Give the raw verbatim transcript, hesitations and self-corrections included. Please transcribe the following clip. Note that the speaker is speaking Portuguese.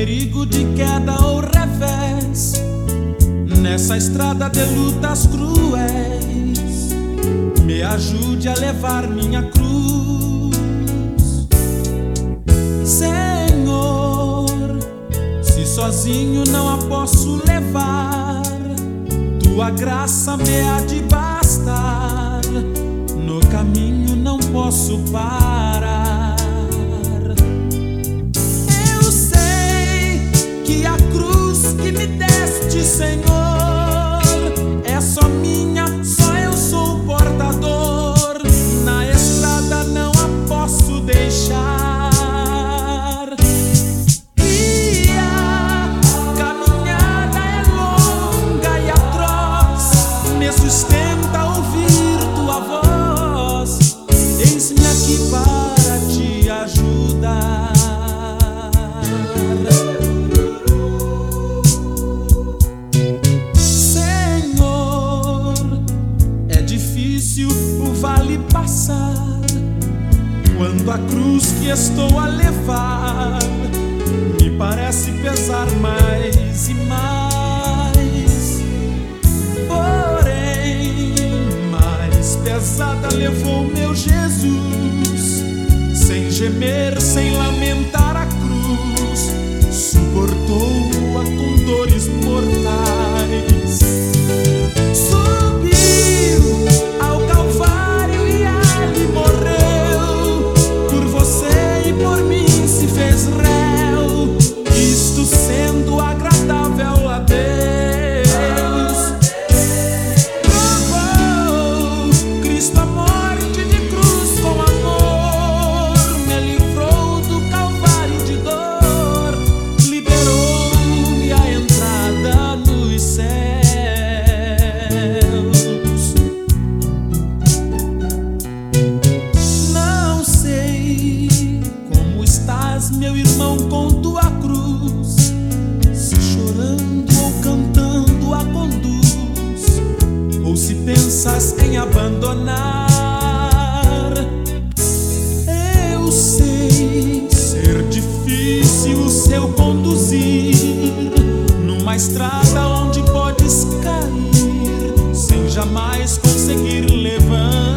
perigo de queda ou revés, nessa estrada de lutas cruéis, me ajude a levar minha cruz. Senhor, se sozinho não a posso levar, tua graça me há de bastar, no caminho não posso parar. Eu sei que a cruz que me deste, Senhor, é só minha, só eu sou o portador. Na estrada não a posso deixar. E a caminhada é longa e atroz, me sustenta ouvir tua voz. Eis-me aqui para te ajudar. Senhor, é difícil o vale passar, quando a cruz que estou a levar me parece pesar mais e mais. Porém, mais pesada levou meu Jesus, sem gemer, sem lamentar a cruz, suportou-a com dores mortais. Subiu ao Calvário e ali morreu, por você e por mim se fez réu, isto sendo agradável a Deus. Provou Cristo a morte de cruz com amor, me livrou do Calvário de dor, liberou-me a entrada nos céus. Não sei como estás, meu irmão, com tua cruz, se chorando ou cantando a conduz, ou se pensas em abandonar. Eu sei ser difícil o seu conduzir, numa estrada onde podes cair, sem jamais conseguir levantar.